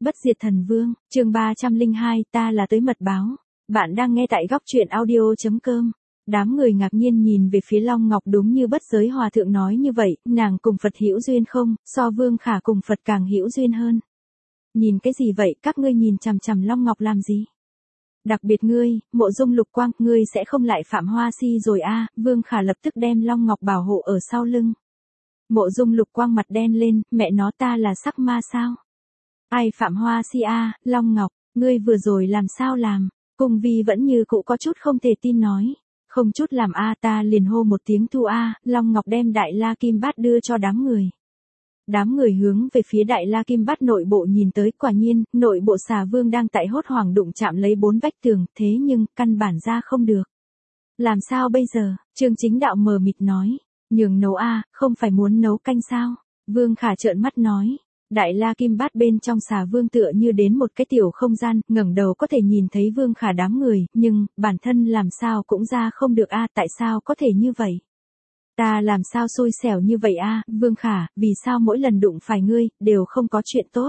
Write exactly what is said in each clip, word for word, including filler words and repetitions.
Bất diệt thần vương, chương ba trăm lẻ hai, ta là tới mật báo. Bạn đang nghe tại góc truyện audio.com. Đám người ngạc nhiên nhìn về phía Long Ngọc, đúng như Bất Giới Hòa Thượng nói như vậy, nàng cùng Phật hữu duyên không, so Vương Khả cùng Phật càng hữu duyên hơn. Nhìn cái gì vậy, các ngươi nhìn chằm chằm Long Ngọc làm gì? Đặc biệt ngươi, Mộ Dung Lục Quang, ngươi sẽ không lại phạm hoa si rồi a? À? Vương Khả lập tức đem Long Ngọc bảo hộ ở sau lưng. Mộ Dung Lục Quang mặt đen lên, mẹ nó, ta là sắc ma sao? Ai phạm hoa si a? À? Long Ngọc, ngươi vừa rồi làm sao làm? Cung Vi vẫn như cũ có chút không thể tin nói. Không chút làm a, à, ta liền hô một tiếng thu a. À. Long Ngọc đem Đại La Kim Bát đưa cho đám người. Đám người hướng về phía Đại La Kim Bát nội bộ nhìn tới, quả nhiên, nội bộ Xà Vương đang tại hốt hoảng đụng chạm lấy bốn vách tường, thế nhưng, căn bản ra không được. Làm sao bây giờ? Trương Chính Đạo mờ mịt nói. Nhường nấu a, à, không phải muốn nấu canh sao? Vương Khả trợn mắt nói. Đại La Kim Bát bên trong Xà Vương tựa như đến một cái tiểu không gian, ngẩng đầu có thể nhìn thấy Vương Khả đám người, nhưng, bản thân làm sao cũng ra không được a, à, tại sao có thể như vậy? Ta làm sao xui xẻo như vậy a, à? Vương Khả, vì sao mỗi lần đụng phải ngươi, đều không có chuyện tốt?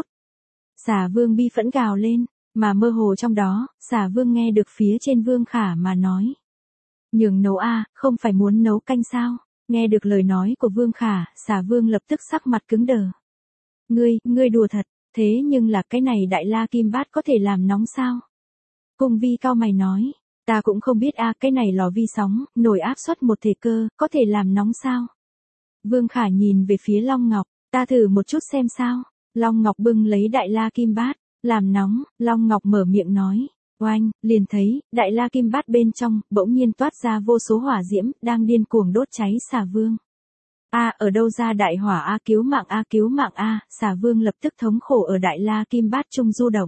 Xà Vương bi phẫn gào lên, mà mơ hồ trong đó, Xà Vương nghe được phía trên Vương Khả mà nói. Nhường nấu a, à, không phải muốn nấu canh sao? Nghe được lời nói của Vương Khả, Xà Vương lập tức sắc mặt cứng đờ. Ngươi, ngươi đùa thật, thế nhưng là cái này Đại La Kim Bát có thể làm nóng sao? Cung Vi cao mày nói, ta cũng không biết a, à, cái này lò vi sóng, nồi áp suất một thể cơ, có thể làm nóng sao? Vương Khả nhìn về phía Long Ngọc, ta thử một chút xem sao? Long Ngọc bưng lấy Đại La Kim Bát, làm nóng, Long Ngọc mở miệng nói, oanh, liền thấy, Đại La Kim Bát bên trong, bỗng nhiên toát ra vô số hỏa diễm, đang điên cuồng đốt cháy Xà Vương. A, à, ở đâu ra đại hỏa a, à, cứu mạng a, à, cứu mạng a, à, Xà Vương lập tức thống khổ ở Đại La Kim Bát trung du động.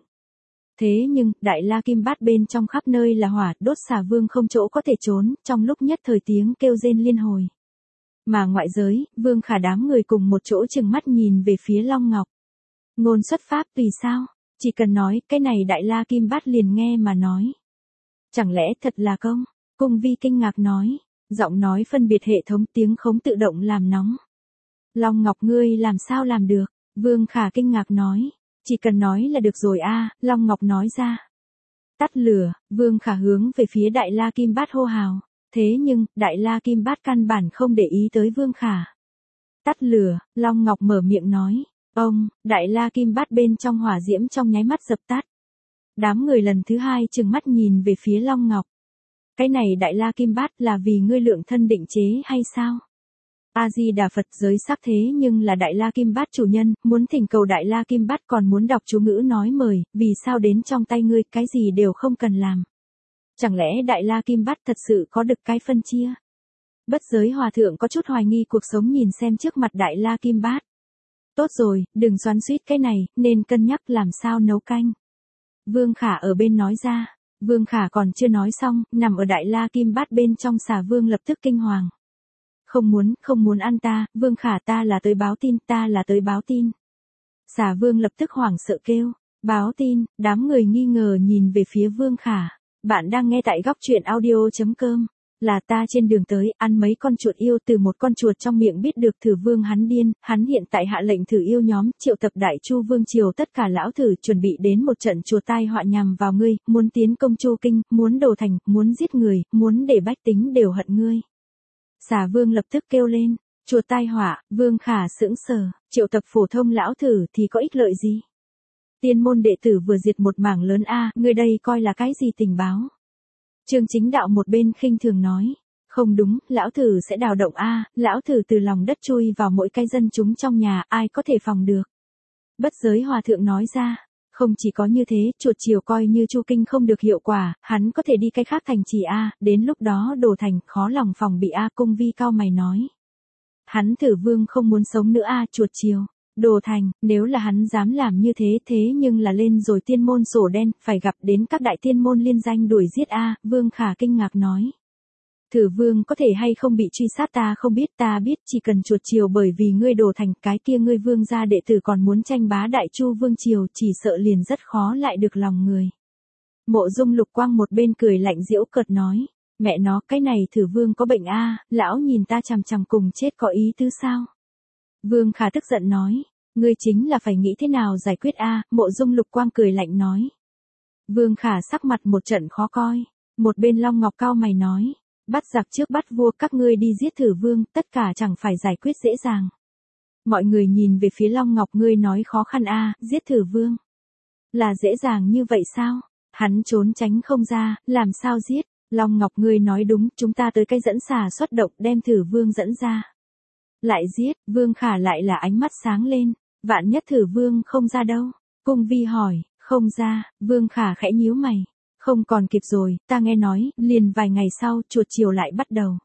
Thế nhưng, Đại La Kim Bát bên trong khắp nơi là hỏa, đốt Xà Vương không chỗ có thể trốn, trong lúc nhất thời tiếng kêu rên liên hồi. Mà ngoại giới, Vương Khả đám người cùng một chỗ chừng mắt nhìn về phía Long Ngọc. Ngôn xuất pháp, vì sao? Chỉ cần nói, cái này Đại La Kim Bát liền nghe mà nói. Chẳng lẽ thật là công? Cung Vi kinh ngạc nói. Giọng nói phân biệt hệ thống tiếng khống tự động làm nóng. Long Ngọc, ngươi làm sao làm được? Vương Khả kinh ngạc nói. Chỉ cần nói là được rồi a, à, Long Ngọc nói ra. Tắt lửa, Vương Khả hướng về phía Đại La Kim Bát hô hào. Thế nhưng, Đại La Kim Bát căn bản không để ý tới Vương Khả. Tắt lửa, Long Ngọc mở miệng nói. Ông, Đại La Kim Bát bên trong hỏa diễm trong nháy mắt dập tắt. Đám người lần thứ hai trừng mắt nhìn về phía Long Ngọc. Cái này Đại La Kim Bát là vì ngươi lượng thân định chế hay sao? A-di-đà Phật, giới sắc thế nhưng là Đại La Kim Bát chủ nhân, muốn thỉnh cầu Đại La Kim Bát còn muốn đọc chú ngữ nói mời, vì sao đến trong tay ngươi cái gì đều không cần làm? Chẳng lẽ Đại La Kim Bát thật sự có được cái phân chia? Bất Giới Hòa Thượng có chút hoài nghi cuộc sống nhìn xem trước mặt Đại La Kim Bát. Tốt rồi, đừng xoắn xuýt cái này, nên cân nhắc làm sao nấu canh. Vương Khả ở bên nói ra. Vương Khả còn chưa nói xong, nằm ở Đại La Kim Bát bên trong Xà Vương lập tức kinh hoàng. Không muốn, không muốn ăn ta, Vương Khả, ta là tới báo tin, ta là tới báo tin. Xà Vương lập tức hoảng sợ kêu, báo tin, đám người nghi ngờ nhìn về phía Vương Khả. Bạn đang nghe tại góc truyện audio.com. Là ta trên đường tới, ăn mấy con chuột yêu, từ một con chuột trong miệng biết được Thử Vương hắn điên, hắn hiện tại hạ lệnh thử yêu nhóm, triệu tập Đại Chu Vương triều tất cả lão thử chuẩn bị đến một trận chuột tai họa nhằm vào ngươi, muốn tiến công Chu Kinh, muốn đồ thành, muốn giết người, muốn để bách tính đều hận ngươi. Xà Vương lập tức kêu lên, chuột tai họa, Vương Khả sững sờ, triệu tập phổ thông lão thử thì có ích lợi gì? Tiên môn đệ tử vừa diệt một mảng lớn a, à, ngươi đây coi là cái gì tình báo? Trương Chính Đạo một bên khinh thường nói, không đúng, lão thử sẽ đào động a, à, lão thử từ lòng đất chui vào mỗi cái dân chúng trong nhà, ai có thể phòng được. Bất Giới Hòa Thượng nói ra, không chỉ có như thế, chuột chiều coi như Chu Kinh không được hiệu quả, hắn có thể đi cái khác thành trì a, à, đến lúc đó đồ thành, khó lòng phòng bị a, à, Cung Vi cao mày nói. Hắn Thử Vương không muốn sống nữa a, à, chuột chiều. Đồ thành, nếu là hắn dám làm như thế thế nhưng là lên rồi tiên môn sổ đen, phải gặp đến các đại tiên môn liên danh đuổi giết a, à, Vương Khả kinh ngạc nói. Thử Vương có thể hay không bị truy sát ta không biết, ta biết chỉ cần chuột chiều bởi vì ngươi đồ thành cái kia ngươi Vương gia đệ tử còn muốn tranh bá Đại Chu Vương triều chỉ sợ liền rất khó lại được lòng người. Mộ Dung Lục Quang một bên cười lạnh giễu cợt nói, mẹ nó cái này Thử Vương có bệnh a, à, lão nhìn ta chằm chằm cùng chết có ý tứ sao? Vương Khả tức giận nói, Ngươi chính là phải nghĩ thế nào giải quyết a, Mộ Dung Lục Quang cười lạnh nói. Vương Khả sắc mặt một trận khó coi, một bên Long Ngọc cao mày nói, bắt giặc trước bắt vua, các ngươi đi giết Thử Vương, tất cả chẳng phải giải quyết dễ dàng. Mọi người nhìn về phía Long Ngọc, ngươi nói khó khăn a, giết Thử Vương. Là dễ dàng như vậy sao? Hắn trốn tránh không ra, làm sao giết? Long Ngọc, ngươi nói đúng, chúng ta tới cái dẫn xà xuất động đem Thử Vương dẫn ra. Lại giết, Vương Khả lại là ánh mắt sáng lên, vạn nhất Thử Vương không ra đâu? Cung Vi hỏi, không ra, Vương Khả khẽ nhíu mày. Không còn kịp rồi, ta nghe nói, liền vài ngày sau, chuột chiều lại bắt đầu.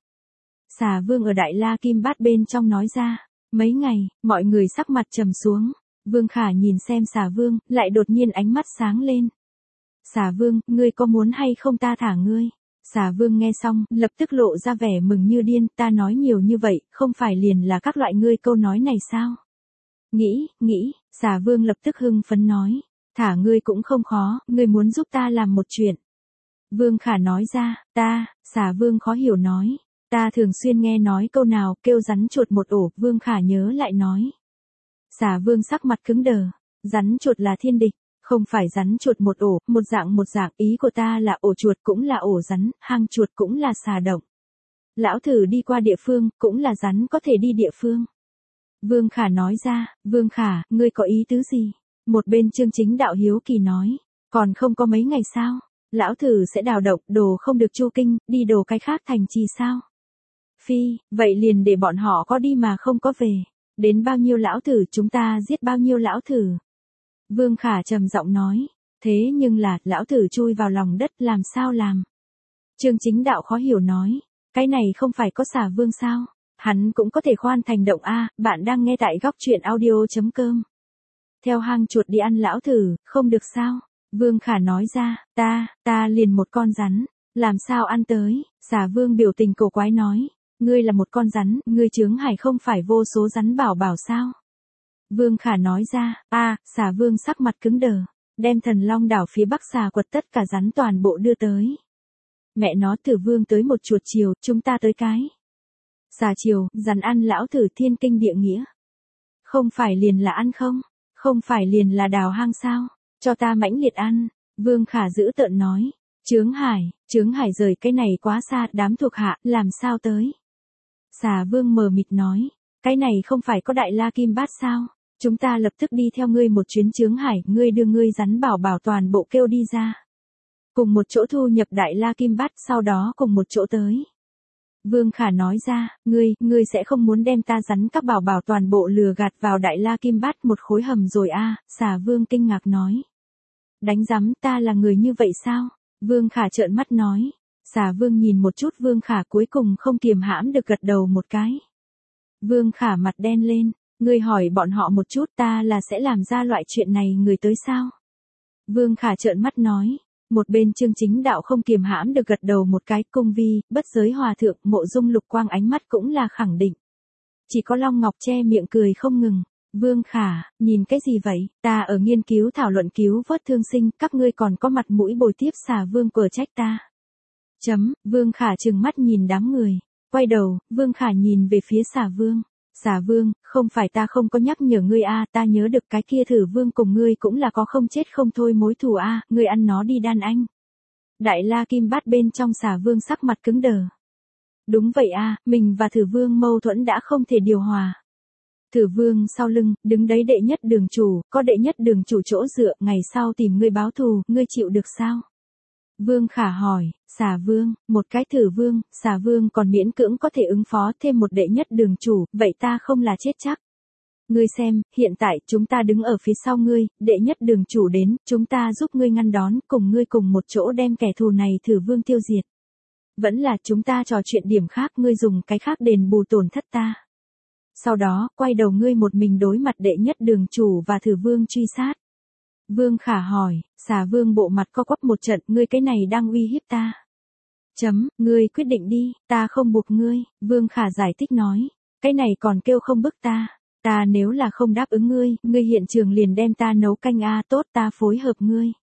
Xà Vương ở Đại La Kim Bát bên trong nói ra, mấy ngày, mọi người sắc mặt trầm xuống. Vương Khả nhìn xem Xà Vương, lại đột nhiên ánh mắt sáng lên. Xà Vương, ngươi có muốn hay không ta thả ngươi? Xà Vương nghe xong, lập tức lộ ra vẻ mừng như điên, ta nói nhiều như vậy, không phải liền là các loại ngươi câu nói này sao? Nghĩ, nghĩ, Xà Vương lập tức hưng phấn nói, thả ngươi cũng không khó, ngươi muốn giúp ta làm một chuyện. Vương Khả nói ra, ta, Xà Vương khó hiểu nói, ta thường xuyên nghe nói câu nào kêu rắn chuột một ổ, Vương Khả nhớ lại nói. Xà Vương sắc mặt cứng đờ, rắn chuột là thiên địch, không phải rắn chuột một ổ, một dạng một dạng, ý của ta là ổ chuột cũng là ổ rắn, hang chuột cũng là xà động. Lão Thử đi qua địa phương, cũng là rắn có thể đi địa phương. Vương Khả nói ra, Vương Khả, ngươi có ý tứ gì? Một bên Chương Chính Đạo hiếu kỳ nói, còn không có mấy ngày sao? Lão Thử sẽ đào động, đồ không được chu kinh, đi đồ cái khác thành trì sao? Phi, vậy liền để bọn họ có đi mà không có về. Đến bao nhiêu lão thử chúng ta giết bao nhiêu lão thử. Vương Khả trầm giọng nói, thế nhưng là, lão thử chui vào lòng đất làm sao làm? Chương Chính Đạo khó hiểu nói, cái này không phải có Xà Vương sao? Hắn cũng có thể khoan thành động a, bạn đang nghe tại góc truyện audio chấm com. Theo hang chuột đi ăn lão thử, không được sao? Vương Khả nói ra, ta, ta liền một con rắn, làm sao ăn tới? Xà Vương biểu tình cổ quái nói, ngươi là một con rắn, ngươi chướng hải không phải vô số rắn bảo bảo sao? Vương Khả nói ra, a, Xà Vương sắc mặt cứng đờ, đem Thần Long đảo phía bắc xà quật tất cả rắn toàn bộ đưa tới. Mẹ nó, Thử Vương tới một chuột chiều, chúng ta tới cái. Xà chiều, rắn ăn lão thử, thiên kinh địa nghĩa. Không phải liền là ăn không? Không phải liền là đào hang sao? Cho ta mãnh liệt ăn. Vương Khả giữ tợn nói. Chướng hải, chướng hải rời cái này quá xa, đám thuộc hạ, làm sao tới? Xà Vương mờ mịt nói. Cái này không phải có Đại La Kim Bát sao? Chúng ta lập tức đi theo ngươi một chuyến chướng hải, ngươi đưa ngươi rắn bảo bảo toàn bộ kêu đi ra. Cùng một chỗ thu nhập Đại La Kim Bát, sau đó cùng một chỗ tới. Vương Khả nói ra, ngươi, ngươi sẽ không muốn đem ta rắn các bảo bảo toàn bộ lừa gạt vào Đại La Kim Bát một khối hầm rồi a? À, Xà Vương kinh ngạc nói. Đánh rắm, ta là người như vậy sao? Vương Khả trợn mắt nói. Xà Vương nhìn một chút Vương Khả cuối cùng không kiềm hãm được gật đầu một cái. Vương Khả mặt đen lên, ngươi hỏi bọn họ một chút ta là sẽ làm ra loại chuyện này người tới sao? Vương Khả trợn mắt nói. Một bên Chương Chính Đạo không kiềm hãm được gật đầu một cái, Cung Vi, Bất Giới Hòa Thượng, Mộ Dung Lục Quang ánh mắt cũng là khẳng định. Chỉ có Long Ngọc che miệng cười không ngừng. Vương Khả, nhìn cái gì vậy? Ta ở nghiên cứu thảo luận cứu vớt thương sinh, các ngươi còn có mặt mũi bồi tiếp Xà Vương cờ trách ta. Chấm, Vương Khả trừng mắt nhìn đám người. Quay đầu, Vương Khả nhìn về phía Xà Vương. Xà Vương, không phải ta không có nhắc nhở ngươi a, ta nhớ được cái kia Thử Vương cùng ngươi cũng là có không chết không thôi mối thù a, ngươi ăn nó đi đàn anh. Đại La Kim Bát bên trong Xà Vương sắc mặt cứng đờ. Đúng vậy a, mình và Thử Vương mâu thuẫn đã không thể điều hòa. Thử Vương sau lưng, đứng đấy đệ nhất đường chủ, có đệ nhất đường chủ chỗ dựa, ngày sau tìm ngươi báo thù, ngươi chịu được sao? Vương Khả hỏi, Xà Vương, một cái Thử Vương, Xà Vương còn miễn cưỡng có thể ứng phó thêm một đệ nhất đường chủ, vậy ta không là chết chắc. Ngươi xem, hiện tại chúng ta đứng ở phía sau ngươi, đệ nhất đường chủ đến, chúng ta giúp ngươi ngăn đón, cùng ngươi cùng một chỗ đem kẻ thù này Thử Vương tiêu diệt. Vẫn là chúng ta trò chuyện điểm khác, ngươi dùng cái khác đền bù tổn thất ta. Sau đó, quay đầu ngươi một mình đối mặt đệ nhất đường chủ và Thử Vương truy sát. Vương Khả hỏi, Xà Vương bộ mặt co quắp một trận, ngươi cái này đang uy hiếp ta. Chấm, ngươi quyết định đi, ta không buộc ngươi, Vương Khả giải thích nói, cái này còn kêu không bức ta, ta nếu là không đáp ứng ngươi, ngươi hiện trường liền đem ta nấu canh a, tốt ta phối hợp ngươi.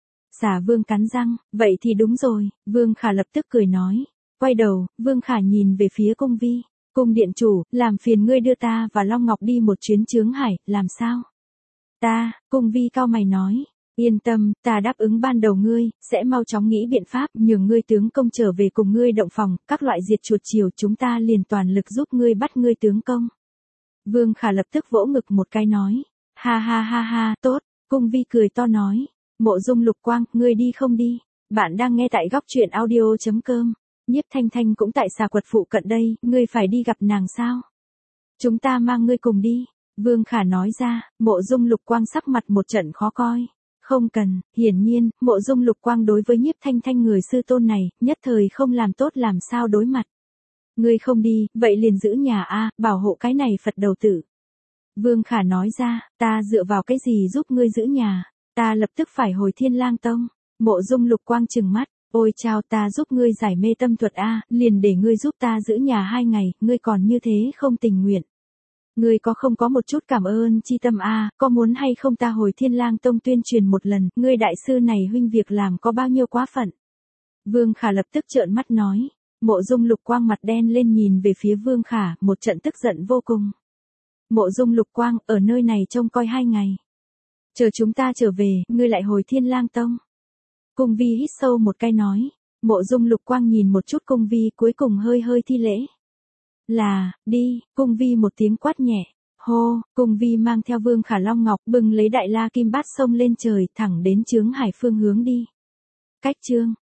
Xà Vương cắn răng, vậy thì đúng rồi, Vương Khả lập tức cười nói, quay đầu, Vương Khả nhìn về phía Cung Vi, Cung điện chủ, làm phiền ngươi đưa ta và Long Ngọc đi một chuyến chướng hải, làm sao? Ta, Cung Vi cao mày nói. Yên tâm, ta đáp ứng ban đầu ngươi, sẽ mau chóng nghĩ biện pháp nhường ngươi tướng công trở về cùng ngươi động phòng, các loại diệt chuột chiều chúng ta liền toàn lực giúp ngươi bắt ngươi tướng công. Vương Khả lập tức vỗ ngực một cái nói. Ha ha ha ha, tốt, Cung Vi cười to nói. Mộ Dung Lục Quang, ngươi đi không đi? Bạn đang nghe tại góc truyện audio.com. Nhiếp Thanh Thanh cũng tại Xà Quật phụ cận đây, ngươi phải đi gặp nàng sao? Chúng ta mang ngươi cùng đi. Vương Khả nói ra, Mộ Dung Lục Quang sắc mặt một trận khó coi. Không cần, hiển nhiên, Mộ Dung Lục Quang đối với Nhiếp Thanh Thanh người sư tôn này, nhất thời không làm tốt làm sao đối mặt. Ngươi không đi, vậy liền giữ nhà a, bảo hộ cái này Phật đầu tử. Vương Khả nói ra, ta dựa vào cái gì giúp ngươi giữ nhà, ta lập tức phải hồi Thiên Lang Tông. Mộ Dung Lục Quang trừng mắt, ôi chao, ta giúp ngươi giải mê tâm thuật a, liền để ngươi giúp ta giữ nhà hai ngày, ngươi còn như thế không tình nguyện. Ngươi có không có một chút cảm ơn chi tâm a, có muốn hay không ta hồi Thiên Lang Tông tuyên truyền một lần, ngươi đại sư này huynh việc làm có bao nhiêu quá phận. Vương Khả lập tức trợn mắt nói. Mộ Dung Lục Quang mặt đen lên nhìn về phía Vương Khả, một trận tức giận vô cùng. Mộ Dung Lục Quang, ở nơi này trông coi hai ngày. Chờ chúng ta trở về, ngươi lại hồi Thiên Lang Tông. Cung Vi hít sâu một cái nói. Mộ Dung Lục Quang nhìn một chút Cung Vi cuối cùng hơi hơi thi lễ. Là, đi, Cung Vi một tiếng quát nhẹ. Hô, Cung Vi mang theo Vương Khả Long Ngọc bưng lấy đại la kim bát sông lên trời thẳng đến chướng hải phương hướng đi. Cách chương.